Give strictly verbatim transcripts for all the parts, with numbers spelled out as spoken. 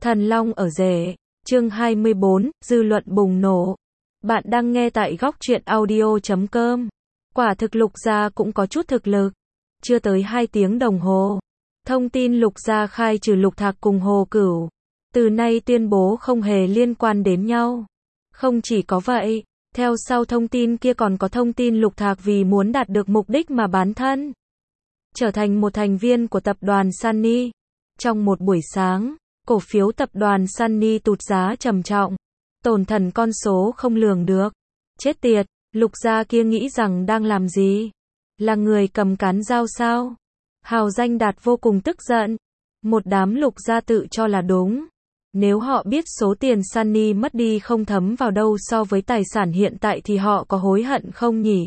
Thần Long ở rể, chương hai mươi bốn, dư luận bùng nổ. Bạn đang nghe tại góc truyện audio chấm com. Quả thực Lục Gia cũng có chút thực lực. Chưa tới hai tiếng đồng hồ. Thông tin Lục Gia khai trừ Lục Thạc cùng Hồ Cửu. Từ nay tuyên bố không hề liên quan đến nhau. Không chỉ có vậy, theo sau thông tin kia còn có thông tin Lục Thạc vì muốn đạt được mục đích mà bán thân. Trở thành một thành viên của tập đoàn Sunny. Trong một buổi sáng, cổ phiếu tập đoàn Sunny tụt giá trầm trọng. Tổn thần con số không lường được. Chết tiệt, Lục Gia kia nghĩ rằng đang làm gì? Là người cầm cán dao sao? Hào Danh Đạt vô cùng tức giận. Một đám Lục Gia tự cho là đúng. Nếu họ biết số tiền Sunny mất đi không thấm vào đâu so với tài sản hiện tại thì họ có hối hận không nhỉ?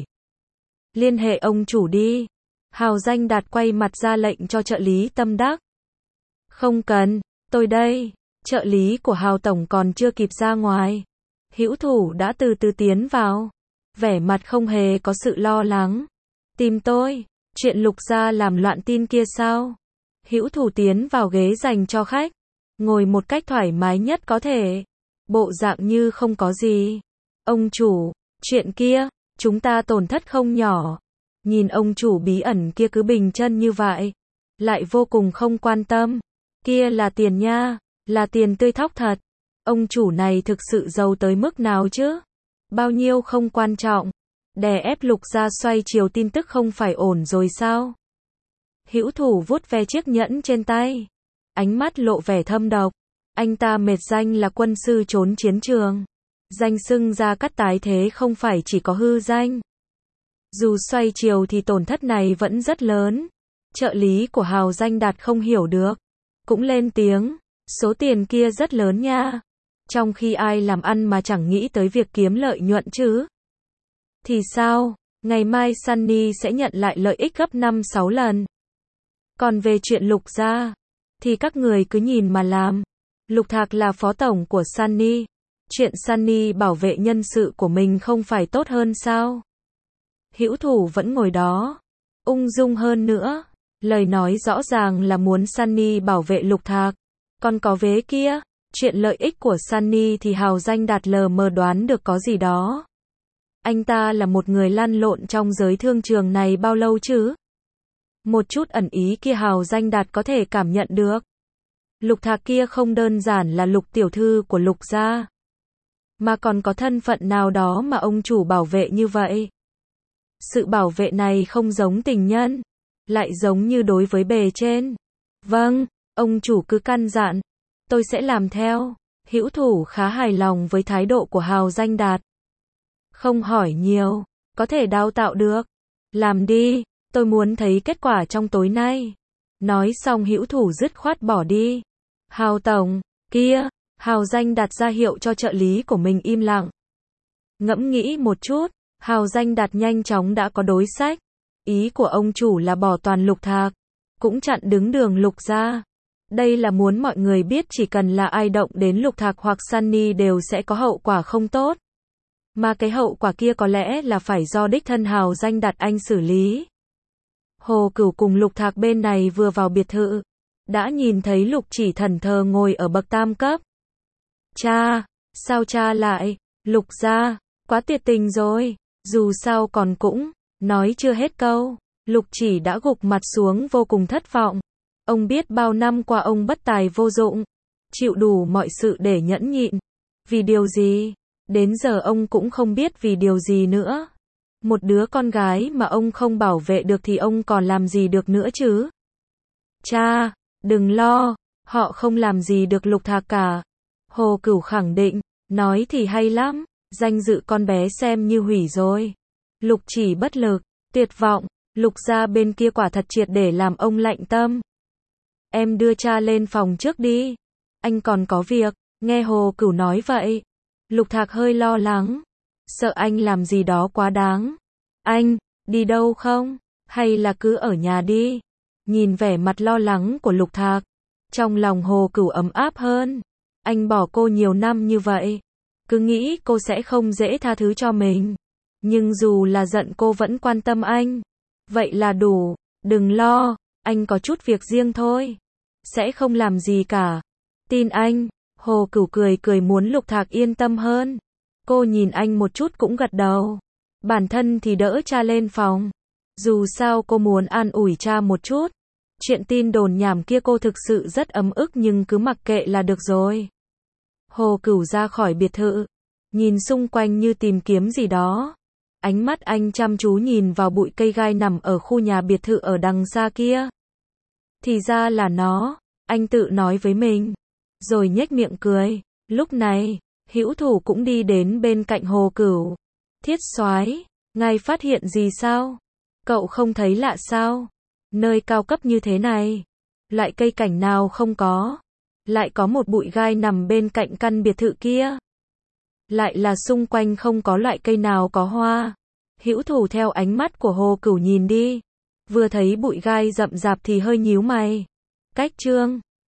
Liên hệ ông chủ đi. Hào Danh Đạt quay mặt ra lệnh cho trợ lý Tâm Đắc. Không cần, tôi đây. Trợ lý của Hào Tổng còn chưa kịp ra ngoài. Hữu Thủ đã từ từ tiến vào. Vẻ mặt không hề có sự lo lắng. Tìm tôi, chuyện Lục Gia làm loạn tin kia sao? Hữu Thủ tiến vào ghế dành cho khách. Ngồi một cách thoải mái nhất có thể. Bộ dạng như không có gì. Ông chủ, chuyện kia, chúng ta tổn thất không nhỏ. Nhìn ông chủ bí ẩn kia cứ bình chân như vậy. Lại vô cùng không quan tâm. Kia là tiền nha, là tiền tươi thóc thật. Ông chủ này thực sự giàu tới mức nào chứ? Bao nhiêu không quan trọng. Đè ép Lục Gia xoay chiều tin tức không phải ổn rồi sao? Hữu Thủ vuốt ve chiếc nhẫn trên tay. Ánh mắt lộ vẻ thâm độc. Anh ta mệt danh là quân sư trốn chiến trường. Danh xưng Gia Cát tái thế không phải chỉ có hư danh. Dù xoay chiều thì tổn thất này vẫn rất lớn. Trợ lý của Hào Danh Đạt không hiểu được. Cũng lên tiếng. Số tiền kia rất lớn nha. Trong khi ai làm ăn mà chẳng nghĩ tới việc kiếm lợi nhuận chứ. Thì sao? Ngày mai Sunny sẽ nhận lại lợi ích gấp năm sáu lần. Còn về chuyện Lục Gia, thì các người cứ nhìn mà làm. Lục Thạc là phó tổng của Sunny. Chuyện Sunny bảo vệ nhân sự của mình không phải tốt hơn sao? Hữu Thủ vẫn ngồi đó. Ung dung hơn nữa. Lời nói rõ ràng là muốn Sunny bảo vệ Lục Thạc. Còn có vế kia, chuyện lợi ích của Sunny thì Hào Danh Đạt lờ mờ đoán được có gì đó. Anh ta là một người lăn lộn trong giới thương trường này bao lâu chứ? Một chút ẩn ý kia Hào Danh Đạt có thể cảm nhận được. Lục Thạc kia không đơn giản là Lục tiểu thư của Lục Gia. Mà còn có thân phận nào đó mà ông chủ bảo vệ như vậy. Sự bảo vệ này không giống tình nhân. Lại giống như đối với bề trên. Vâng, ông chủ cứ căn dặn. Tôi sẽ làm theo. Hữu Thủ khá hài lòng với thái độ của Hào Danh Đạt. Không hỏi nhiều. Có thể đào tạo được. Làm đi. Tôi muốn thấy kết quả trong tối nay. Nói xong Hữu Thủ dứt khoát bỏ đi. Hào Tổng, kia. Hào Danh Đạt ra hiệu cho trợ lý của mình im lặng. Ngẫm nghĩ một chút. Hào Danh Đạt nhanh chóng đã có đối sách. Ý của ông chủ là bỏ toàn Lục Thạc. Cũng chặn đứng đường Lục Gia. Đây là muốn mọi người biết chỉ cần là ai động đến Lục Thạc hoặc Sunny đều sẽ có hậu quả không tốt. Mà cái hậu quả kia có lẽ là phải do đích thân Hào Danh Đạt anh xử lý. Hồ Cửu cùng Lục Thạc bên này vừa vào biệt thự. Đã nhìn thấy Lục Chỉ thẫn thờ ngồi ở bậc tam cấp. Cha, sao cha lại? Lục Gia, quá tuyệt tình rồi. Dù sao còn cũng, nói chưa hết câu. Lục Chỉ đã gục mặt xuống vô cùng thất vọng. Ông biết bao năm qua ông bất tài vô dụng. Chịu đủ mọi sự để nhẫn nhịn. Vì điều gì? Đến giờ ông cũng không biết vì điều gì nữa. Một đứa con gái mà ông không bảo vệ được thì ông còn làm gì được nữa chứ? Cha, đừng lo, họ không làm gì được Lục Thạc cả. Hồ Cửu khẳng định, nói thì hay lắm, danh dự con bé xem như hủy rồi. Lục Chỉ bất lực, tuyệt vọng, Lục Gia bên kia quả thật triệt để làm ông lạnh tâm. Em đưa cha lên phòng trước đi. Anh còn có việc, nghe Hồ Cửu nói vậy. Lục Thạc hơi lo lắng. Sợ anh làm gì đó quá đáng. Anh, đi đâu không? Hay là cứ ở nhà đi? Nhìn vẻ mặt lo lắng của Lục Thạc. Trong lòng Hồ Cửu ấm áp hơn. Anh bỏ cô nhiều năm như vậy. Cứ nghĩ cô sẽ không dễ tha thứ cho mình. Nhưng dù là giận cô vẫn quan tâm anh. Vậy là đủ. Đừng lo, anh có chút việc riêng thôi. Sẽ không làm gì cả. Tin anh. Hồ Cửu cười cười muốn Lục Thạc yên tâm hơn. Cô nhìn anh một chút cũng gật đầu. Bản thân thì đỡ cha lên phòng. Dù sao cô muốn an ủi cha một chút. Chuyện tin đồn nhảm kia cô thực sự rất ấm ức nhưng cứ mặc kệ là được rồi. Hồ Cửu ra khỏi biệt thự. Nhìn xung quanh như tìm kiếm gì đó. Ánh mắt anh chăm chú nhìn vào bụi cây gai nằm ở khu nhà biệt thự ở đằng xa kia. Thì ra là nó, anh tự nói với mình. Rồi nhếch miệng cười. Lúc này, Hữu Thủ cũng đi đến bên cạnh Hồ Cửu. Thiết soái, ngài phát hiện gì sao? Cậu không thấy lạ sao? Nơi cao cấp như thế này, lại cây cảnh nào không có? Lại có một bụi gai nằm bên cạnh căn biệt thự kia. Lại là xung quanh không có loại cây nào có hoa. Hữu Thủ theo ánh mắt của Hồ Cửu nhìn đi. Vừa thấy bụi gai rậm rạp thì hơi nhíu mày. Cách trương,